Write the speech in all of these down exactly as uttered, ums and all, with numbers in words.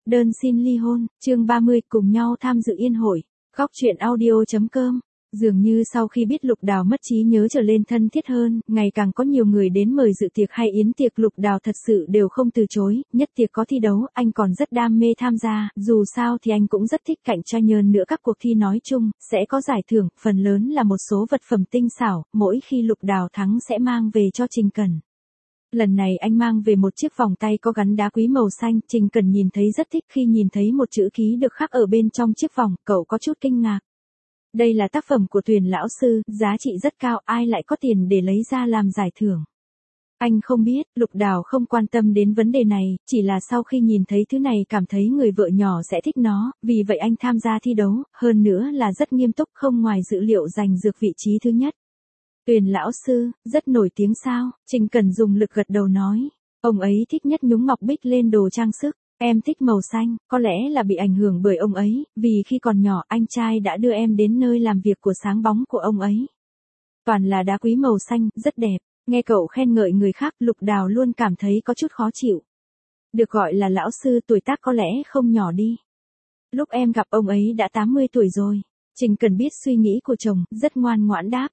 Đơn xin ly hôn, chương ba mươi, cùng nhau tham dự yên hội. Góc truyện audio.com. Dường như sau khi biết Lục Đào mất trí nhớ trở lên thân thiết hơn, ngày càng có nhiều người đến mời dự tiệc hay yến tiệc, Lục Đào thật sự đều không từ chối, nhất tiệc có thi đấu, anh còn rất đam mê tham gia, dù sao thì anh cũng rất thích cạnh tranh hơn nữa các cuộc thi nói chung, sẽ có giải thưởng, phần lớn là một số vật phẩm tinh xảo, mỗi khi Lục Đào thắng sẽ mang về cho Trình Cẩn. Lần này anh mang về một chiếc vòng tay có gắn đá quý màu xanh, Trình Cẩn nhìn thấy rất thích khi nhìn thấy một chữ ký được khắc ở bên trong chiếc vòng, cậu có chút kinh ngạc. Đây là tác phẩm của Tuyền lão sư, giá trị rất cao, ai lại có tiền để lấy ra làm giải thưởng. Anh không biết, Lục Đào không quan tâm đến vấn đề này, chỉ là sau khi nhìn thấy thứ này cảm thấy người vợ nhỏ sẽ thích nó, vì vậy anh tham gia thi đấu, hơn nữa là rất nghiêm túc, không ngoài dữ liệu giành được vị trí thứ nhất. Tuyền lão sư, rất nổi tiếng sao? Trình Cẩn dùng lực gật đầu nói. Ông ấy thích nhất nhúng ngọc bích lên đồ trang sức. Em thích màu xanh, có lẽ là bị ảnh hưởng bởi ông ấy, vì khi còn nhỏ anh trai đã đưa em đến nơi làm việc của sáng bóng của ông ấy. Toàn là đá quý màu xanh, rất đẹp. Nghe cậu khen ngợi người khác, Lục Đào luôn cảm thấy có chút khó chịu. Được gọi là lão sư, tuổi tác có lẽ không nhỏ đi. Lúc em gặp ông ấy đã tám mươi tuổi rồi. Trình Cẩn biết suy nghĩ của chồng, rất ngoan ngoãn đáp.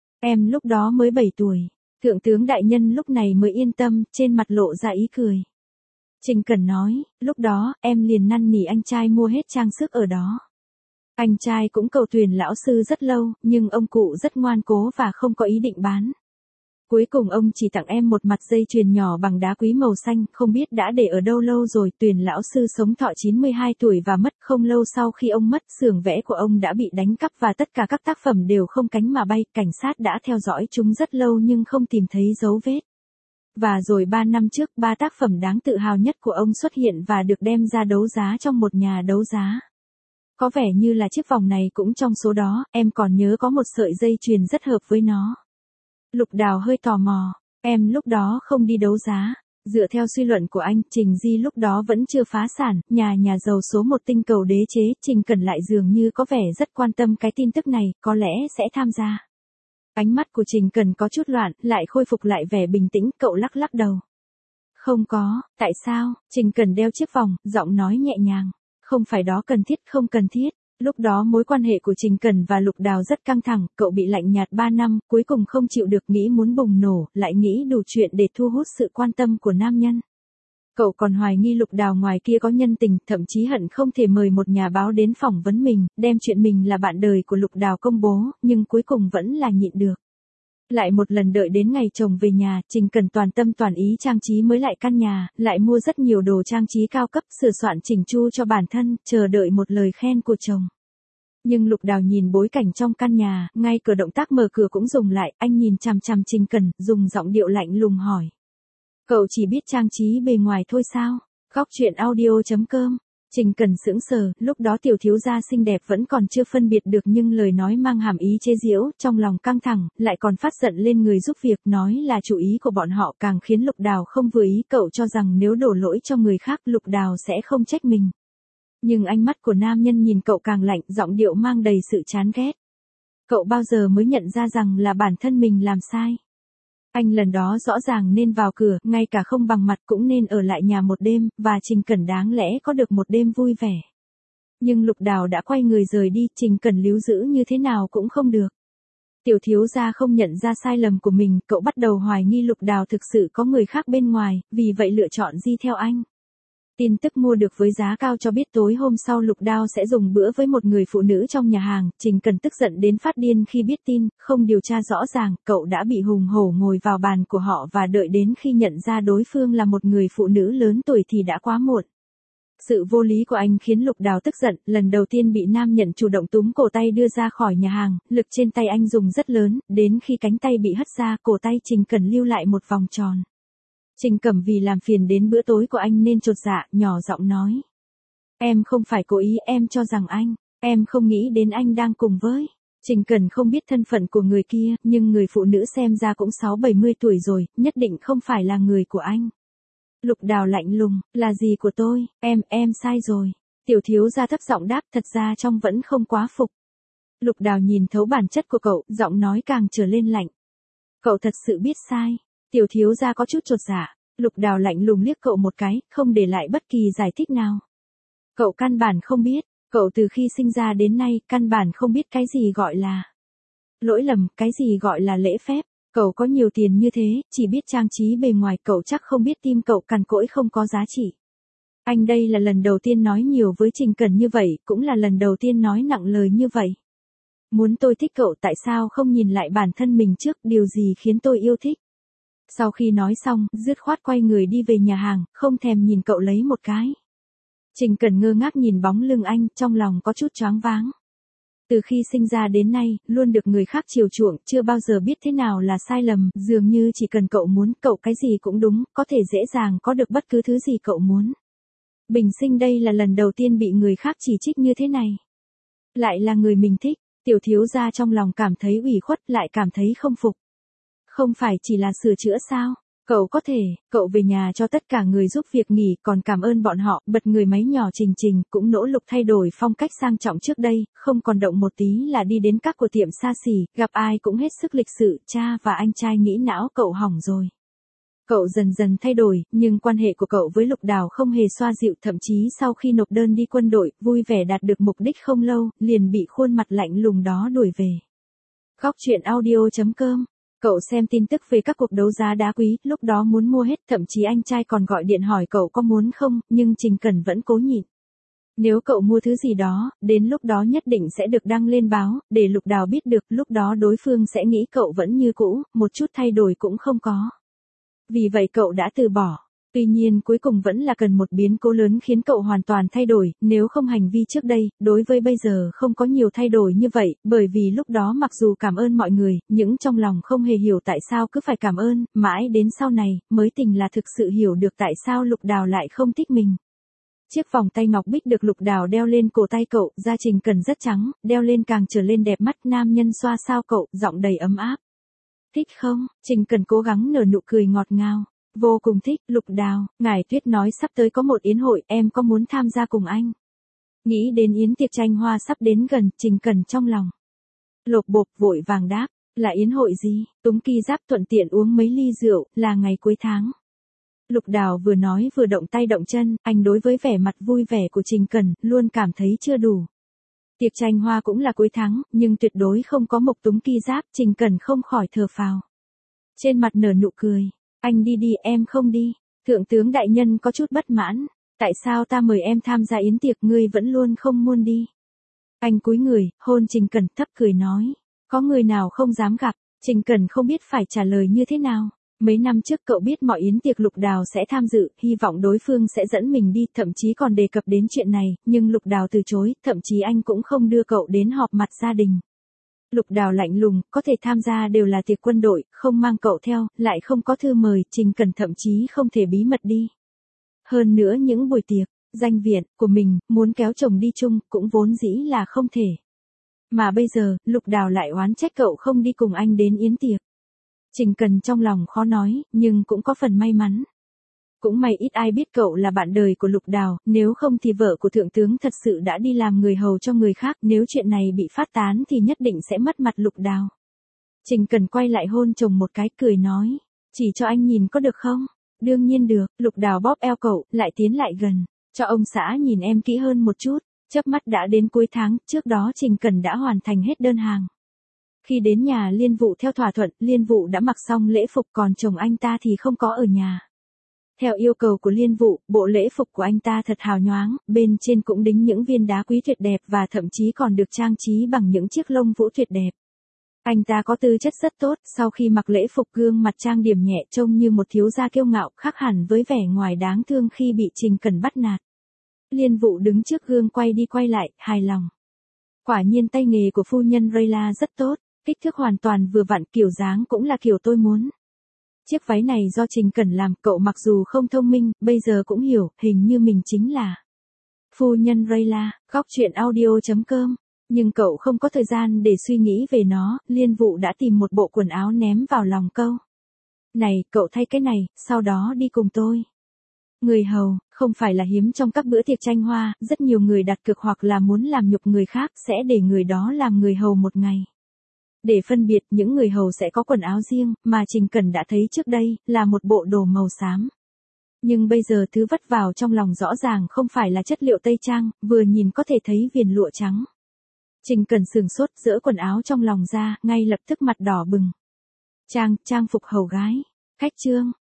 Em lúc đó mới bảy tuổi. Thượng tướng đại nhân lúc này mới yên tâm, trên mặt lộ ra ý cười. Trình Cẩn nói, lúc đó, em liền năn nỉ anh trai mua hết trang sức ở đó. Anh trai cũng cầu Tuyền lão sư rất lâu, nhưng ông cụ rất ngoan cố và không có ý định bán. Cuối cùng ông chỉ tặng em một mặt dây chuyền nhỏ bằng đá quý màu xanh, không biết đã để ở đâu lâu rồi. Tuyền lão sư sống thọ chín mươi hai tuổi và mất, không lâu sau khi ông mất, xưởng vẽ của ông đã bị đánh cắp và tất cả các tác phẩm đều không cánh mà bay, cảnh sát đã theo dõi chúng rất lâu nhưng không tìm thấy dấu vết. Và rồi ba năm trước, ba tác phẩm đáng tự hào nhất của ông xuất hiện và được đem ra đấu giá trong một nhà đấu giá. Có vẻ như là chiếc vòng này cũng trong số đó, em còn nhớ có một sợi dây chuyền rất hợp với nó. Lục Đào hơi tò mò, em lúc đó không đi đấu giá. Dựa theo suy luận của anh, Trình Di lúc đó vẫn chưa phá sản, nhà nhà giàu số một tinh cầu đế chế, Trình Cẩn lại dường như có vẻ rất quan tâm cái tin tức này, có lẽ sẽ tham gia. Ánh mắt của Trình Cẩn có chút loạn, lại khôi phục lại vẻ bình tĩnh, cậu lắc lắc đầu. Không có, tại sao? Trình Cẩn đeo chiếc vòng, giọng nói nhẹ nhàng. Không phải đó cần thiết, không cần thiết. Lúc đó mối quan hệ của Trình Cẩn và Lục Đào rất căng thẳng, cậu bị lạnh nhạt ba năm, cuối cùng không chịu được, nghĩ muốn bùng nổ, lại nghĩ đủ chuyện để thu hút sự quan tâm của nam nhân. Cậu còn hoài nghi Lục Đào ngoài kia có nhân tình, thậm chí hận không thể mời một nhà báo đến phỏng vấn mình, đem chuyện mình là bạn đời của Lục Đào công bố, nhưng cuối cùng vẫn là nhịn được. Lại một lần đợi đến ngày chồng về nhà, Trình Cẩn toàn tâm toàn ý trang trí mới lại căn nhà, lại mua rất nhiều đồ trang trí cao cấp, sửa soạn chỉnh chu cho bản thân, chờ đợi một lời khen của chồng. Nhưng Lục Đào nhìn bối cảnh trong căn nhà, ngay cửa động tác mở cửa cũng dùng lại, anh nhìn chằm chằm Trình Cẩn, dùng giọng điệu lạnh lùng hỏi. Cậu chỉ biết trang trí bề ngoài thôi sao? Góc truyện audio.com. Trình Cẩn sững sờ, lúc đó tiểu thiếu gia xinh đẹp vẫn còn chưa phân biệt được nhưng lời nói mang hàm ý chế giễu, trong lòng căng thẳng, lại còn phát giận lên người giúp việc, nói là chủ ý của bọn họ, càng khiến Lục Đào không vừa ý, cậu cho rằng nếu đổ lỗi cho người khác Lục Đào sẽ không trách mình. Nhưng ánh mắt của nam nhân nhìn cậu càng lạnh, giọng điệu mang đầy sự chán ghét. Cậu bao giờ mới nhận ra rằng là bản thân mình làm sai? Anh lần đó rõ ràng nên vào cửa, ngay cả không bằng mặt cũng nên ở lại nhà một đêm, và Trình Cẩn đáng lẽ có được một đêm vui vẻ. Nhưng Lục Đào đã quay người rời đi, Trình Cẩn líu giữ như thế nào cũng không được. Tiểu thiếu gia không nhận ra sai lầm của mình, cậu bắt đầu hoài nghi Lục Đào thực sự có người khác bên ngoài, vì vậy lựa chọn đi theo anh. Tin tức mua được với giá cao cho biết tối hôm sau Lục Đào sẽ dùng bữa với một người phụ nữ trong nhà hàng, Trình Cẩn tức giận đến phát điên khi biết tin, không điều tra rõ ràng, cậu đã bị hùng hổ ngồi vào bàn của họ và đợi đến khi nhận ra đối phương là một người phụ nữ lớn tuổi thì đã quá muộn. Sự vô lý của anh khiến Lục Đào tức giận, lần đầu tiên bị nam nhận chủ động túm cổ tay đưa ra khỏi nhà hàng, lực trên tay anh dùng rất lớn, đến khi cánh tay bị hất ra, cổ tay Trình Cẩn lưu lại một vòng tròn. Trình Cẩm vì làm phiền đến bữa tối của anh nên chột dạ, nhỏ giọng nói. Em không phải cố ý, em cho rằng anh, em không nghĩ đến anh đang cùng với. Trình Cẩn không biết thân phận của người kia, nhưng người phụ nữ xem ra cũng sáu bảy mươi tuổi rồi, nhất định không phải là người của anh. Lục Đào lạnh lùng, là gì của tôi, em, em sai rồi. Tiểu thiếu gia thấp giọng đáp, thật ra trong vẫn không quá phục. Lục Đào nhìn thấu bản chất của cậu, giọng nói càng trở lên lạnh. Cậu thật sự biết sai. Tiểu thiếu gia có chút chột dạ, Lục Đào lạnh lùng liếc cậu một cái, không để lại bất kỳ giải thích nào. Cậu căn bản không biết, cậu từ khi sinh ra đến nay căn bản không biết cái gì gọi là lỗi lầm, cái gì gọi là lễ phép. Cậu có nhiều tiền như thế, chỉ biết trang trí bề ngoài, cậu chắc không biết tim cậu cằn cỗi không có giá trị. Anh đây là lần đầu tiên nói nhiều với Trình Cẩn như vậy, cũng là lần đầu tiên nói nặng lời như vậy. Muốn tôi thích cậu tại sao không nhìn lại bản thân mình trước, điều gì khiến tôi yêu thích. Sau khi nói xong, dứt khoát quay người đi về nhà hàng, không thèm nhìn cậu lấy một cái. Trình Cẩn ngơ ngác nhìn bóng lưng anh, trong lòng có chút choáng váng. Từ khi sinh ra đến nay, luôn được người khác chiều chuộng, chưa bao giờ biết thế nào là sai lầm, dường như chỉ cần cậu muốn, cậu cái gì cũng đúng, có thể dễ dàng có được bất cứ thứ gì cậu muốn. Bình sinh đây là lần đầu tiên bị người khác chỉ trích như thế này. Lại là người mình thích, tiểu thiếu gia trong lòng cảm thấy ủy khuất, lại cảm thấy không phục. Không phải chỉ là sửa chữa sao? Cậu có thể, cậu về nhà cho tất cả người giúp việc nghỉ, còn cảm ơn bọn họ, bật người máy nhỏ Trình Trình, cũng nỗ lực thay đổi phong cách sang trọng trước đây, không còn động một tí là đi đến các cửa tiệm xa xỉ, gặp ai cũng hết sức lịch sự, cha và anh trai nghĩ não cậu hỏng rồi. Cậu dần dần thay đổi, nhưng quan hệ của cậu với Lục Đào không hề xoa dịu, thậm chí sau khi nộp đơn đi quân đội, vui vẻ đạt được mục đích không lâu, liền bị khuôn mặt lạnh lùng đó đuổi về. Góc truyện audio chấm com. Cậu xem tin tức về các cuộc đấu giá đá quý, lúc đó muốn mua hết, thậm chí anh trai còn gọi điện hỏi cậu có muốn không, nhưng Trình Cẩn vẫn cố nhịn. Nếu cậu mua thứ gì đó, đến lúc đó nhất định sẽ được đăng lên báo, để Lục Đào biết được, lúc đó đối phương sẽ nghĩ cậu vẫn như cũ, một chút thay đổi cũng không có. Vì vậy cậu đã từ bỏ. Tuy nhiên cuối cùng vẫn là cần một biến cố lớn khiến cậu hoàn toàn thay đổi, nếu không hành vi trước đây, đối với bây giờ không có nhiều thay đổi như vậy, bởi vì lúc đó mặc dù cảm ơn mọi người, nhưng trong lòng không hề hiểu tại sao cứ phải cảm ơn, mãi đến sau này, mới tình là thực sự hiểu được tại sao Lục Đào lại không thích mình. Chiếc vòng tay ngọc bích được Lục Đào đeo lên cổ tay cậu, da Trình Cẩn rất trắng, đeo lên càng trở lên đẹp mắt, nam nhân xoa sao cậu, giọng đầy ấm áp. Thích không? Trình Cẩn cố gắng nở nụ cười ngọt ngào. Vô cùng thích. Lục Đào, Ngải Tuyết nói sắp tới có một yến hội, em có muốn tham gia cùng anh? Nghĩ đến yến tiệc tranh hoa sắp đến gần, Trình Cẩn trong lòng lột bột, vội vàng đáp, là yến hội gì? Túng Ki Giáp thuận tiện uống mấy ly rượu, là ngày cuối tháng. Lục Đào vừa nói vừa động tay động chân, anh đối với vẻ mặt vui vẻ của Trình Cẩn, luôn cảm thấy chưa đủ. Tiệc tranh hoa cũng là cuối tháng, nhưng tuyệt đối không có Mộc Túng Ki Giáp, Trình Cẩn không khỏi thở phào. Trên mặt nở nụ cười, anh đi đi, em không đi. Thượng tướng đại nhân có chút bất mãn, tại sao ta mời em tham gia yến tiệc ngươi vẫn luôn không muốn đi. Anh cúi người, hôn Trình Cẩn, thấp cười nói, có người nào không dám gặp. Trình Cẩn không biết phải trả lời như thế nào. Mấy năm trước cậu biết mọi yến tiệc Lục Đào sẽ tham dự, hy vọng đối phương sẽ dẫn mình đi, thậm chí còn đề cập đến chuyện này, nhưng Lục Đào từ chối, thậm chí anh cũng không đưa cậu đến họp mặt gia đình. Lục Đào lạnh lùng, có thể tham gia đều là tiệc quân đội, không mang cậu theo, lại không có thư mời, Trình Cẩn thậm chí không thể bí mật đi. Hơn nữa những buổi tiệc, danh viện, của mình, muốn kéo chồng đi chung, cũng vốn dĩ là không thể. Mà bây giờ, Lục Đào lại oán trách cậu không đi cùng anh đến yến tiệc. Trình Cẩn trong lòng khó nói, nhưng cũng có phần may mắn. Cũng may ít ai biết cậu là bạn đời của Lục Đào, nếu không thì vợ của thượng tướng thật sự đã đi làm người hầu cho người khác, nếu chuyện này bị phát tán thì nhất định sẽ mất mặt Lục Đào. Trình Cẩn quay lại hôn chồng một cái, cười nói, chỉ cho anh nhìn có được không? Đương nhiên được. Lục Đào bóp eo cậu, lại tiến lại gần, cho ông xã nhìn em kỹ hơn một chút. Chớp mắt đã đến cuối tháng, trước đó Trình Cẩn đã hoàn thành hết đơn hàng. Khi đến nhà Liên Vụ theo thỏa thuận, Liên Vụ đã mặc xong lễ phục, còn chồng anh ta thì không có ở nhà. Theo yêu cầu của Liên Vụ, bộ lễ phục của anh ta thật hào nhoáng, bên trên cũng đính những viên đá quý tuyệt đẹp và thậm chí còn được trang trí bằng những chiếc lông vũ tuyệt đẹp. Anh ta có tư chất rất tốt, sau khi mặc lễ phục gương mặt trang điểm nhẹ, trông như một thiếu gia kiêu ngạo, khác hẳn với vẻ ngoài đáng thương khi bị Trình Cẩn bắt nạt. Liên Vụ đứng trước gương quay đi quay lại, hài lòng. Quả nhiên tay nghề của phu nhân Rayla rất tốt, kích thước hoàn toàn vừa vặn, kiểu dáng cũng là kiểu tôi muốn. Chiếc váy này do Trình Cẩn làm, cậu mặc dù không thông minh, bây giờ cũng hiểu, hình như mình chính là phu nhân Rayla. Góc truyện audio chấm com. Nhưng cậu không có thời gian để suy nghĩ về nó, Liên Vụ đã tìm một bộ quần áo ném vào lòng câu. Này, cậu thay cái này, sau đó đi cùng tôi. Người hầu, không phải là hiếm trong các bữa tiệc tranh hoa, rất nhiều người đặt cược hoặc là muốn làm nhục người khác, sẽ để người đó làm người hầu một ngày. Để phân biệt, những người hầu sẽ có quần áo riêng, mà Trình Cẩn đã thấy trước đây, là một bộ đồ màu xám. Nhưng bây giờ thứ vất vào trong lòng rõ ràng không phải là chất liệu tây trang, vừa nhìn có thể thấy viền lụa trắng. Trình Cẩn sửng sốt, giỡ quần áo trong lòng ra, ngay lập tức mặt đỏ bừng. Trang, trang phục hầu gái. Khách Trương,